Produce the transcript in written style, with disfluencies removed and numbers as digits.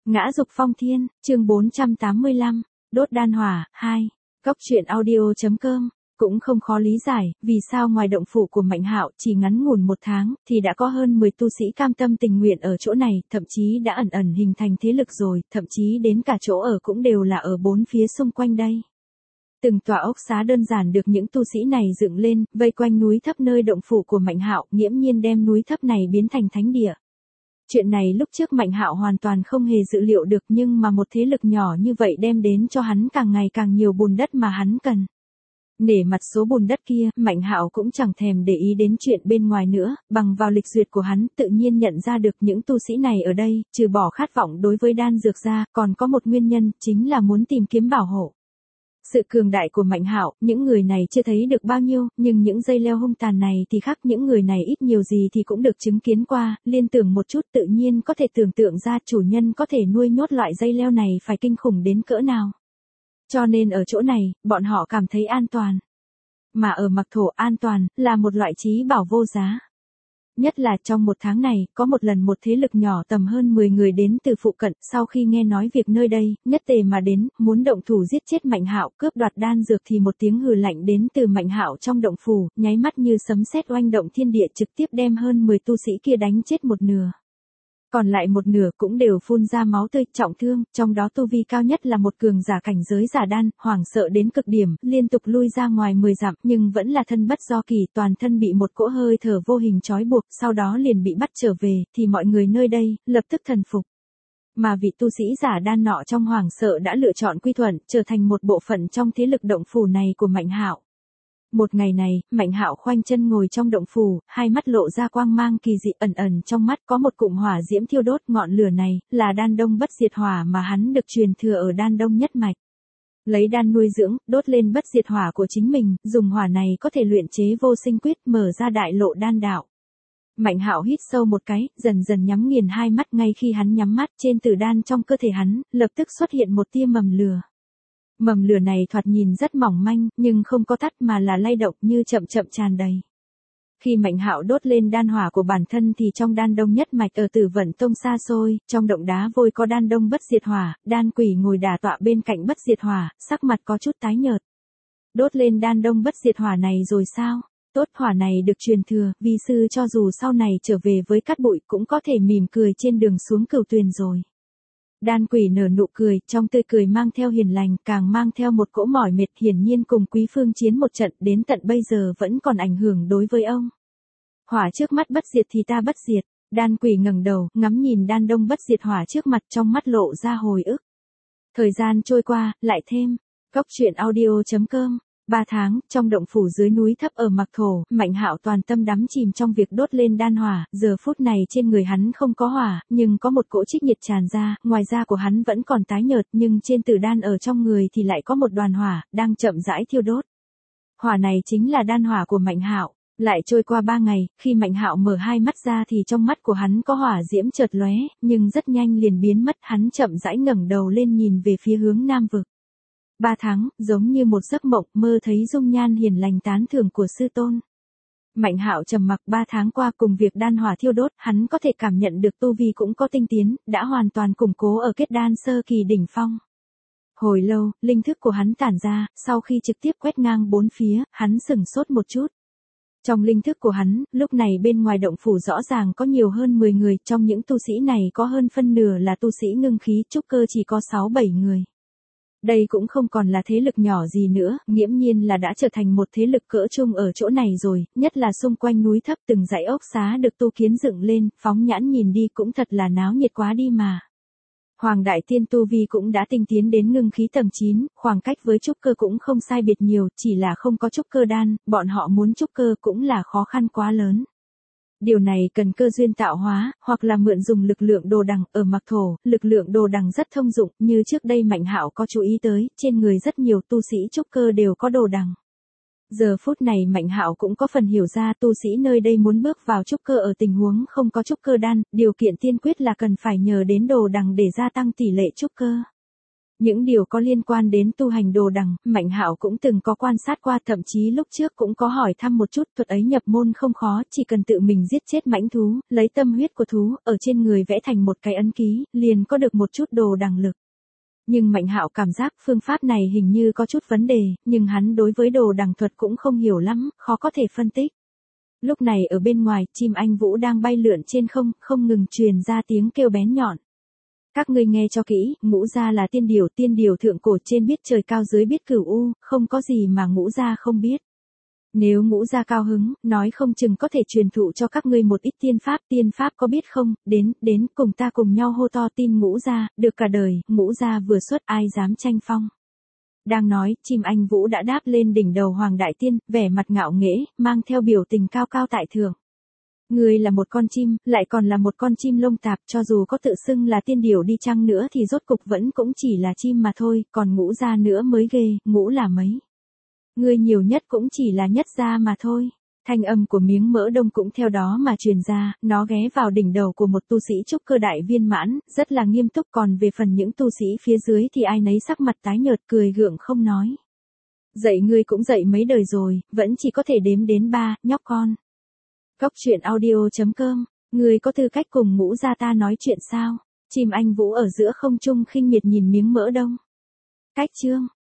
Ngã dục phong thiên, chương 485, đốt đan hỏa, 2. Góc truyện audio.com. Cũng không khó lý giải, vì sao ngoài động phủ của Mạnh Hạo chỉ ngắn ngủn 1 tháng, thì đã có hơn 10 tu sĩ cam tâm tình nguyện ở chỗ này, thậm chí đã ẩn ẩn hình thành thế lực rồi, thậm chí đến cả chỗ ở cũng đều là ở 4 phía xung quanh đây. Từng tòa ốc xá đơn giản được những tu sĩ này dựng lên, vây quanh núi thấp nơi động phủ của Mạnh Hạo, nghiễm nhiên đem núi thấp này biến thành thánh địa. Chuyện này lúc trước Mạnh Hạo hoàn toàn không hề dự liệu được, nhưng mà một thế lực nhỏ như vậy đem đến cho hắn càng ngày càng nhiều bùn đất mà hắn cần. Nể mặt số bùn đất kia, Mạnh Hạo cũng chẳng thèm để ý đến chuyện bên ngoài nữa, bằng vào lịch duyệt của hắn tự nhiên nhận ra được những tu sĩ này ở đây, trừ bỏ khát vọng đối với đan dược ra, còn có một nguyên nhân, chính là muốn tìm kiếm bảo hộ. Sự cường đại của Mạnh Hạo, những người này chưa thấy được bao nhiêu, nhưng những dây leo hung tàn này thì khác, những người này ít nhiều gì thì cũng được chứng kiến qua, liên tưởng một chút tự nhiên có thể tưởng tượng ra chủ nhân có thể nuôi nhốt loại dây leo này phải kinh khủng đến cỡ nào. Cho nên ở chỗ này, bọn họ cảm thấy an toàn. Mà ở Mạc Thổ an toàn, là một loại trí bảo vô giá. Nhất là trong 1 tháng này, có một lần một thế lực nhỏ tầm hơn 10 người đến từ phụ cận, sau khi nghe nói việc nơi đây, nhất tề mà đến, muốn động thủ giết chết Mạnh Hạo, cướp đoạt đan dược thì một tiếng hừ lạnh đến từ Mạnh Hạo trong động phủ, nháy mắt như sấm sét oanh động thiên địa, trực tiếp đem hơn 10 tu sĩ kia đánh chết một nửa. Còn lại một nửa cũng đều phun ra máu tươi, trọng thương, trong đó tu vi cao nhất là một cường giả cảnh giới giả đan, hoảng sợ đến cực điểm, liên tục lui ra ngoài 10 dặm, nhưng vẫn là thân bất do kỳ, toàn thân bị một cỗ hơi thở vô hình trói buộc, sau đó liền bị bắt trở về, thì mọi người nơi đây, lập tức thần phục. Mà vị tu sĩ giả đan nọ trong hoảng sợ đã lựa chọn quy thuận, trở thành một bộ phận trong thế lực động phủ này của Mạnh Hạo. Một ngày này, Mạnh Hạo khoanh chân ngồi trong động phủ, hai mắt lộ ra quang mang kỳ dị, ẩn ẩn trong mắt có một cụm hỏa diễm thiêu đốt, ngọn lửa này là đan đông bất diệt hỏa mà hắn được truyền thừa ở đan đông nhất mạch. Lấy đan nuôi dưỡng, đốt lên bất diệt hỏa của chính mình, dùng hỏa này có thể luyện chế vô sinh quyết, mở ra đại lộ đan đạo. Mạnh Hạo hít sâu một cái, dần dần nhắm nghiền hai mắt, ngay khi hắn nhắm mắt, trên tử đan trong cơ thể hắn, lập tức xuất hiện một tia mầm lửa. Mầm lửa này thoạt nhìn rất mỏng manh, nhưng không có tắt mà là lay động như chậm chậm tràn đầy. Khi Mạnh Hạo đốt lên đan hỏa của bản thân thì trong đan đông nhất mạch ở Tử Vận Tông xa xôi, trong động đá vôi có đan đông bất diệt hỏa, đan quỷ ngồi đả tọa bên cạnh bất diệt hỏa, sắc mặt có chút tái nhợt. Đốt lên đan đông bất diệt hỏa này rồi sao? Tốt, hỏa này được truyền thừa, vi sư cho dù sau này trở về với cát bụi cũng có thể mỉm cười trên đường xuống Cửu Tuyền rồi. Đan quỷ nở nụ cười, trong tươi cười mang theo hiền lành, càng mang theo một cỗ mỏi mệt, hiển nhiên cùng Quý Phương chiến một trận đến tận bây giờ vẫn còn ảnh hưởng đối với ông. Hỏa trước mắt bất diệt thì ta bất diệt. Đan quỷ ngẩng đầu, ngắm nhìn đan đông bất diệt hỏa trước mặt, trong mắt lộ ra hồi ức. Thời gian trôi qua, lại thêm. Góc truyện audio.com. 3 tháng, trong động phủ dưới núi thấp ở Mạc Thổ, Mạnh Hạo toàn tâm đắm chìm trong việc đốt lên đan hỏa, giờ phút này trên người hắn không có hỏa, nhưng có một cỗ trích nhiệt tràn ra, ngoài da của hắn vẫn còn tái nhợt, nhưng trên tử đan ở trong người thì lại có một đoàn hỏa, đang chậm rãi thiêu đốt. Hỏa này chính là đan hỏa của Mạnh Hạo. Lại trôi qua 3 ngày, khi Mạnh Hạo mở hai mắt ra thì trong mắt của hắn có hỏa diễm chợt lóe, nhưng rất nhanh liền biến mất, hắn chậm rãi ngẩng đầu lên nhìn về phía hướng Nam vực. 3 tháng, giống như một giấc mộng, mơ thấy dung nhan hiền lành tán thưởng của sư tôn. Mạnh Hạo trầm mặc 3 tháng qua cùng việc đan hỏa thiêu đốt, hắn có thể cảm nhận được tu vi cũng có tinh tiến, đã hoàn toàn củng cố ở kết đan sơ kỳ đỉnh phong. Hồi lâu, linh thức của hắn tản ra, sau khi trực tiếp quét ngang 4 phía, hắn sửng sốt một chút. Trong linh thức của hắn, lúc này bên ngoài động phủ rõ ràng có nhiều hơn 10 người, trong những tu sĩ này có hơn phân nửa là tu sĩ ngưng khí, trúc cơ chỉ có 6-7 người. Đây cũng không còn là thế lực nhỏ gì nữa, nghiễm nhiên là đã trở thành một thế lực cỡ trung ở chỗ này rồi, nhất là xung quanh núi thấp từng dãy ốc xá được tu kiến dựng lên, phóng nhãn nhìn đi cũng thật là náo nhiệt quá đi mà. Hoàng Đại Tiên tu vi cũng đã tinh tiến đến ngưng khí tầng 9, khoảng cách với trúc cơ cũng không sai biệt nhiều, chỉ là không có trúc cơ đan, bọn họ muốn trúc cơ cũng là khó khăn quá lớn. Điều này cần cơ duyên tạo hóa, hoặc là mượn dùng lực lượng đồ đằng, ở Mạc Thổ, lực lượng đồ đằng rất thông dụng, như trước đây Mạnh Hạo có chú ý tới, trên người rất nhiều tu sĩ trúc cơ đều có đồ đằng. Giờ phút này Mạnh Hạo cũng có phần hiểu ra tu sĩ nơi đây muốn bước vào trúc cơ ở tình huống không có trúc cơ đan, điều kiện tiên quyết là cần phải nhờ đến đồ đằng để gia tăng tỷ lệ trúc cơ. Những điều có liên quan đến tu hành Đồ Đằng, Mạnh Hạo cũng từng có quan sát qua, thậm chí lúc trước cũng có hỏi thăm một chút, thuật ấy nhập môn không khó, chỉ cần tự mình giết chết mãnh thú, lấy tâm huyết của thú, ở trên người vẽ thành một cái ấn ký, liền có được một chút Đồ Đằng lực. Nhưng Mạnh Hạo cảm giác phương pháp này hình như có chút vấn đề, nhưng hắn đối với Đồ Đằng thuật cũng không hiểu lắm, khó có thể phân tích. Lúc này ở bên ngoài, chim anh vũ đang bay lượn trên không, không ngừng truyền ra tiếng kêu bén nhọn. Các ngươi nghe cho kỹ, Ngũ Gia là tiên điều thượng cổ, trên biết trời cao dưới biết cửu u, không có gì mà Ngũ Gia không biết. Nếu Ngũ Gia cao hứng, nói không chừng có thể truyền thụ cho các ngươi một ít tiên pháp có biết không, đến cùng ta cùng nhau hô to tin Ngũ Gia, được cả đời, Ngũ Gia vừa xuất ai dám tranh phong. Đang nói, chim anh vũ đã đáp lên đỉnh đầu Hoàng Đại Tiên, vẻ mặt ngạo nghễ, mang theo biểu tình cao cao tại thượng. Ngươi là một con chim, lại còn là một con chim lông tạp, cho dù có tự xưng là tiên điểu đi chăng nữa thì rốt cục vẫn cũng chỉ là chim mà thôi, còn Ngũ Gia nữa mới ghê, Ngũ là mấy. Ngươi nhiều nhất cũng chỉ là Nhất Gia mà thôi. Thanh âm của Miếng Mỡ Đông cũng theo đó mà truyền ra, nó ghé vào đỉnh đầu của một tu sĩ trúc cơ đại viên mãn, rất là nghiêm túc, còn về phần những tu sĩ phía dưới thì ai nấy sắc mặt tái nhợt, cười gượng không nói. Dạy ngươi cũng dạy mấy đời rồi, vẫn chỉ có thể đếm đến 3, nhóc con. Góc truyện audio.com, ngươi có tư cách cùng Ngũ Gia ta nói chuyện sao? Chim anh vũ ở giữa không trung khinh miệt nhìn Miếng Mỡ Đông. Cách chương